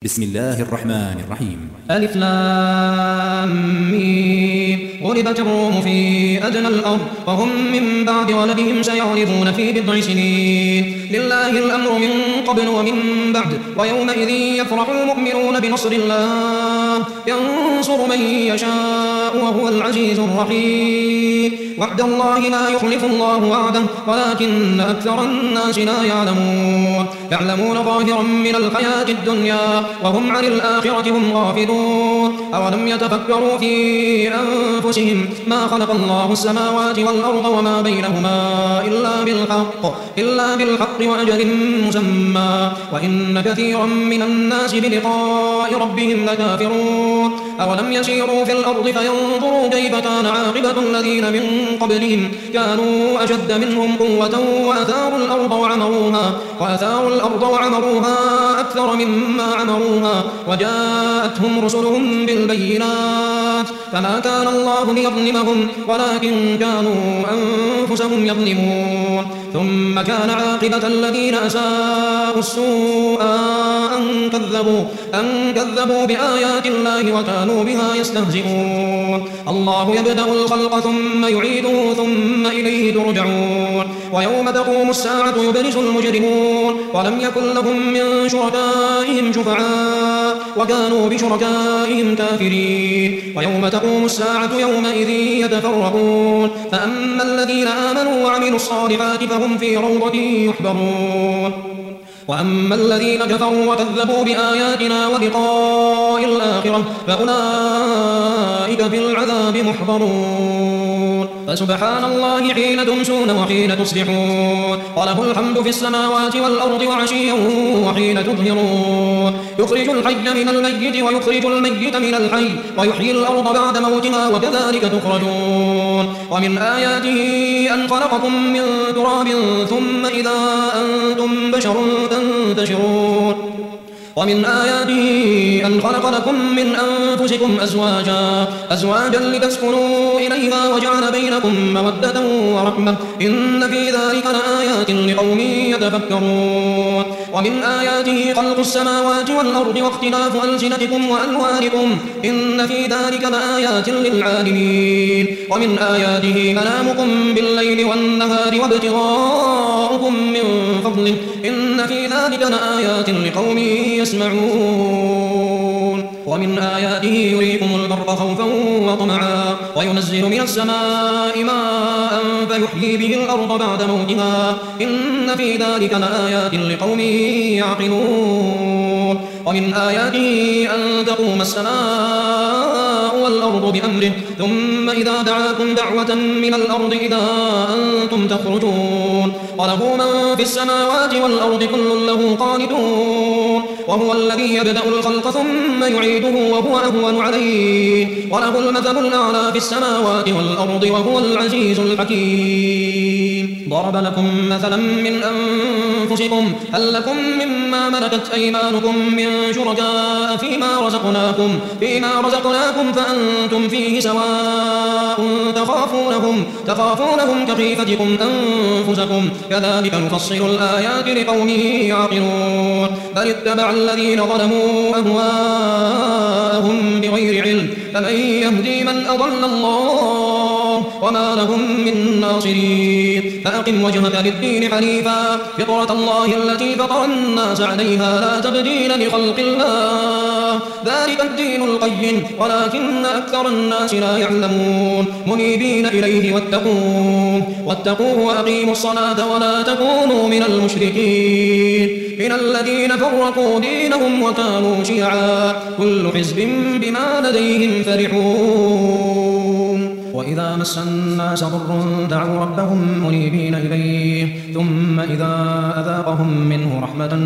بسم الله الرحمن الرحيم. ألف لام ميم. غلبت الروم في أدنى الأرض وهم من بعد غلبهم سيغلبون في بضع سنين. لله الأمر من قبل ومن بعد ويومئذ يفرح المؤمنون بنصر الله ينصر من يشاء وهو العزيز الرحيم. وعد الله لا يخلف الله وعده ولكن أكثر الناس لا يعلمون ظاهرا من الحياة الدنيا وهم عن الآخرة هم غافلون. أولم يتفكروا في أنفسهم ما خلق الله السماوات والأرض وما بينهما إلا بالحق وأجل مسمى وإن كثيرا من الناس بلقاء ربهم لكافرون. أولم يسيروا في الأرض فينظروا كيف كان عاقبة الذين من قبلهم كانوا أشد منهم قوة وأثاروا الأرض وعمروها أكثر مما عمروها وجاءتهم رسلهم بالبينات فما كان الله ليظلمهم ولكن كانوا أنفسهم يظلمون. ثم كان عاقبة الذين أساءوا السوء أن كذبوا بآيات الله وكانوا بها يستهزئون. الله يبدأ الخلق ثم يعيده ثم إليه ترجعون. ويوم تقوم الساعة يبرز المجرمون ولم يكن لهم من شركائهم شفعاء وكانوا بشركائهم كافرين. ويوم تقوم الساعة يومئذ يتفرقون فأما الذين آمنوا وعملوا الصالحات فهم في روضة يحبرون وأما الذين كفروا وكذبوا بآياتنا ولقاء الآخرة فأولئك في العذاب محضرون. فسبحان الله حين تمسون وحين تصبحون وله الحمد في السماوات والأرض وعشيا وحين تظهرون. يخرج الحي من الميت ويخرج الميت من الحي ويحيي الأرض بعد موتها وكذلك تخرجون. ومن آياته أن خلقكم من تراب ثم إذا أنتم بشر تنتشرون. ومن آياته أن خلق لكم من أنفسكم أزواجا لتسكنوا إليها وجعل بينكم مودة ورحمة إن في ذلك لآيات لقوم يتفكرون. ومن آياته خلق السماوات والأرض واختلاف ألسنتكم وألوانكم إن في ذلك لآيات للعالمين. ومن آياته منامكم بالليل والنهار وابتغاؤكم من فضله إن في ذلك لآيات لقوم يسمعون. ومن آياته يريكم البرق خوفا وطمعا وينزل من السماء ماء فيحيي به الأرض بعد موتها إن في ذلك لآيات لقوم يعقلون. ومن آياته أن تقوم السماء والأرض بأمره ثم إذا دعاكم دعوة من الأرض إذا أنتم تخرجون. وله من في السماوات والأرض كل له قانتون. وهو الذي يبدأ الخلق ثم يعيده وهو أهون عليه وله المثل الأعلى في السماوات والأرض وهو العزيز الحكيم. ضرب لكم مثلا من أنفسكم هل لكم مما ملكت أيمانكم من شركاء فيما رزقناكم فأنتم فيه سواء تخافونهم كخيفتكم أنفسكم كذلك نفصل الآيات لقوم يعقلون. بل اتبع الذين ظلموا أهواءهم بغير علم فمن يهدي من أضل الله وما لهم من ناصرين. فأقم وجهك للدين حنيفا فطرة الله التي فطر الناس عليها لا تبديل لخلق الله ذلك الدين القيم ولكن أكثر الناس لا يعلمون. منيبين إليه واتقوه وأقيموا الصلاة ولا تكونوا من المشركين من الذين فرقوا دينهم وكانوا شيعا كل حزب بما لديهم فرحون. وإذا مس الناس ضر دعوا ربهم منيبين إليه ثم إذا أذاقهم منه رحمة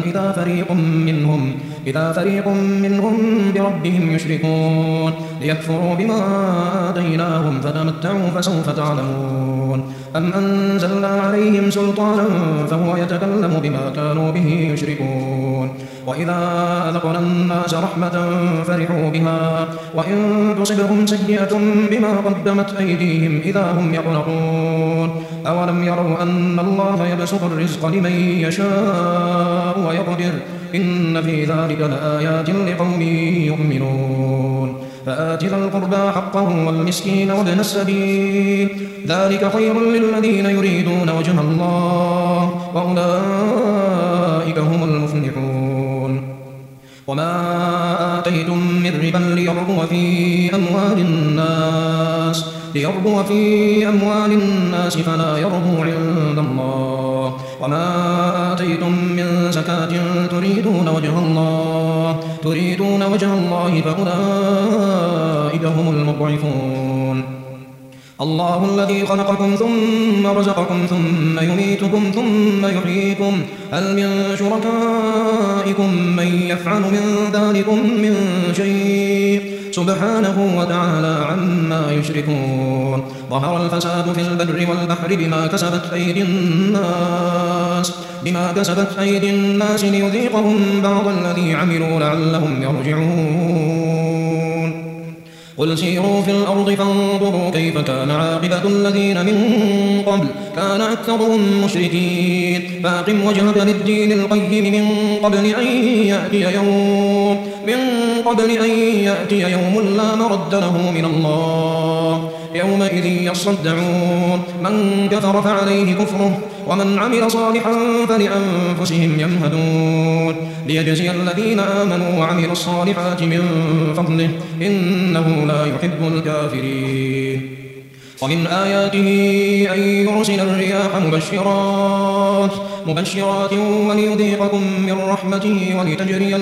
إذا فريق منهم بربهم يشركون ليكفروا بما آتيناهم فتمتعوا فسوف تعلمون. أم أنزلنا عليهم سلطانا فهو يتكلم بما كانوا به يشركون. وإذا أذقنا الناس رحمة فرحوا بها وإن تصبهم سيئة بما قدمت أيديهم إذا هم يقنطون. أولم يروا أن الله يبسط الرزق لمن يشاء ويقدر إن في ذلك لآيات لقوم يؤمنون فآت ذا القربى حقه والمسكين وابن السبيل ذلك خير للذين يريدون وجه الله وأولئك هم المفلحون وما آتيتم من ربا ليربو في أموال الناس فلا يربو عند الله وما آتيتم من زكاة تريدون وجه الله فأولئك هم المضعفون الله الذي خلقكم ثم رزقكم ثم يميتكم ثم يحييكم هل من شركائكم من يفعل من ذلكم من شيء سبحانه وتعالى عما يشركون ظهر الفساد في البر والبحر بما كسبت أيدي الناس ليذيقهم بعض الذي عملوا لعلهم يرجعون قل سيروا في الأرض فانظروا كيف كان عاقبة الذين من قبل كان أكثرهم مشركين فأقم وجهك للدين القيم من قبل أن يأتي يوم لا مرد له من الله يومئذ يصدعون من كفر فعليه كفره ومن عمل صالحا فلأنفسهم يمهدون ليجزي الذين آمنوا وعملوا الصالحات من فضله إنه لا يحب الكافرين ومن آياته أن يرسل الرياح مبشرات وليذيقكم من رحمته ولتجري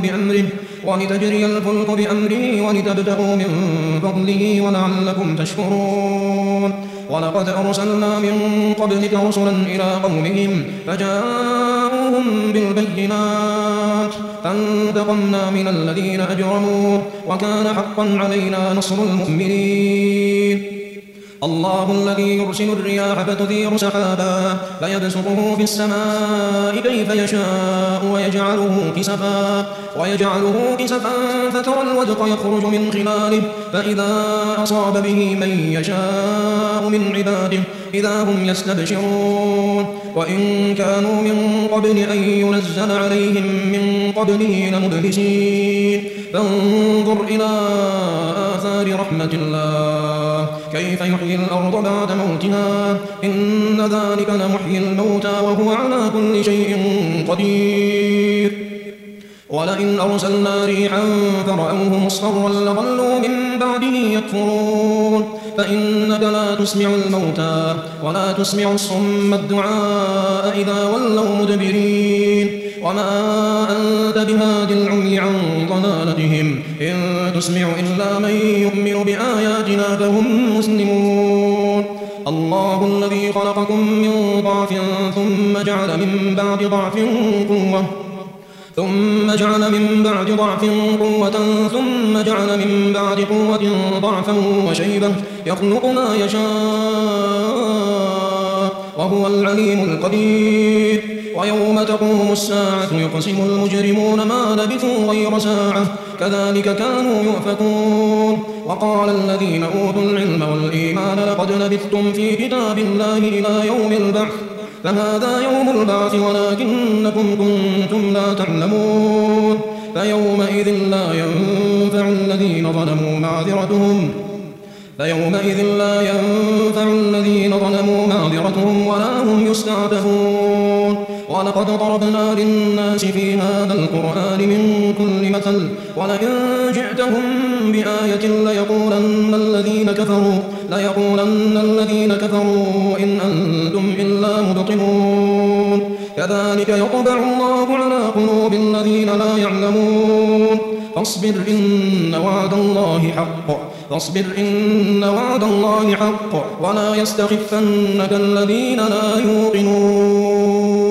الفلك بأمره ولتبتغوا من فضله ولعلكم تشكرون ولقد أرسلنا من قبلك رسلا إلى قومهم فجاءوهم بالبينات فانتقمنا من الذين أجرموا وكان حقا علينا نصر المؤمنين الله الذي يرسل الرياح فتثير سحابا فيبسطه في السماء كيف يشاء ويجعله كسفا فترى الودق يخرج من خلاله فإذا أصاب به من يشاء من عباده إذا هم يستبشرون وإن كانوا من قبل أن ينزل عليهم من قبله لمبلسين فانظر إلى آثار رحمة الله كيف يحيي الأرض بعد موتها إن ذلك لمحيي الموتى وهو على كل شيء قدير ولئن أرسلنا ريحا فرأوه مصفرا لظلوا من بعده يكفرون فإنك لا تسمع الموتى ولا تسمع الصم الدعاء إذا ولوا مدبرين وما أنت بهاد العمي عن ضلالتهم إن تسمع إلا من يؤمن بآياتنا فهم مسلمون الله الذي خلقكم من ضعف ثم جعل من بعد ضعف قوة ثم جعل من بعد ضعف قوة ثم جعل من بعد قوة ضعفا وشيبة يخلق ما يشاء وهو العليم القدير ويوم تقوم الساعة يقسم المجرمون ما لبثوا غير ساعة كذلك كانوا يؤفكون وقال الذين أوتوا العلم والإيمان لقد لبثتم في كتاب الله إلى يوم البعث فهذا يوم البعث ولكنكم كنتم لا تعلمون فيومئذ لا ينفع الذين ظلموا معذرتهم ولا هم يستعتبون ولقد ضربنا للناس في هذا القرآن من كل مثل ولئن جئتهم بآية ليقولن الذين كفروا إن أنتم إلا مبطلون كذلك يطبع الله على قلوب الذين لا يعلمون فاصبر إن وعد الله حق ولا يستخفنك الذين لا يوقنون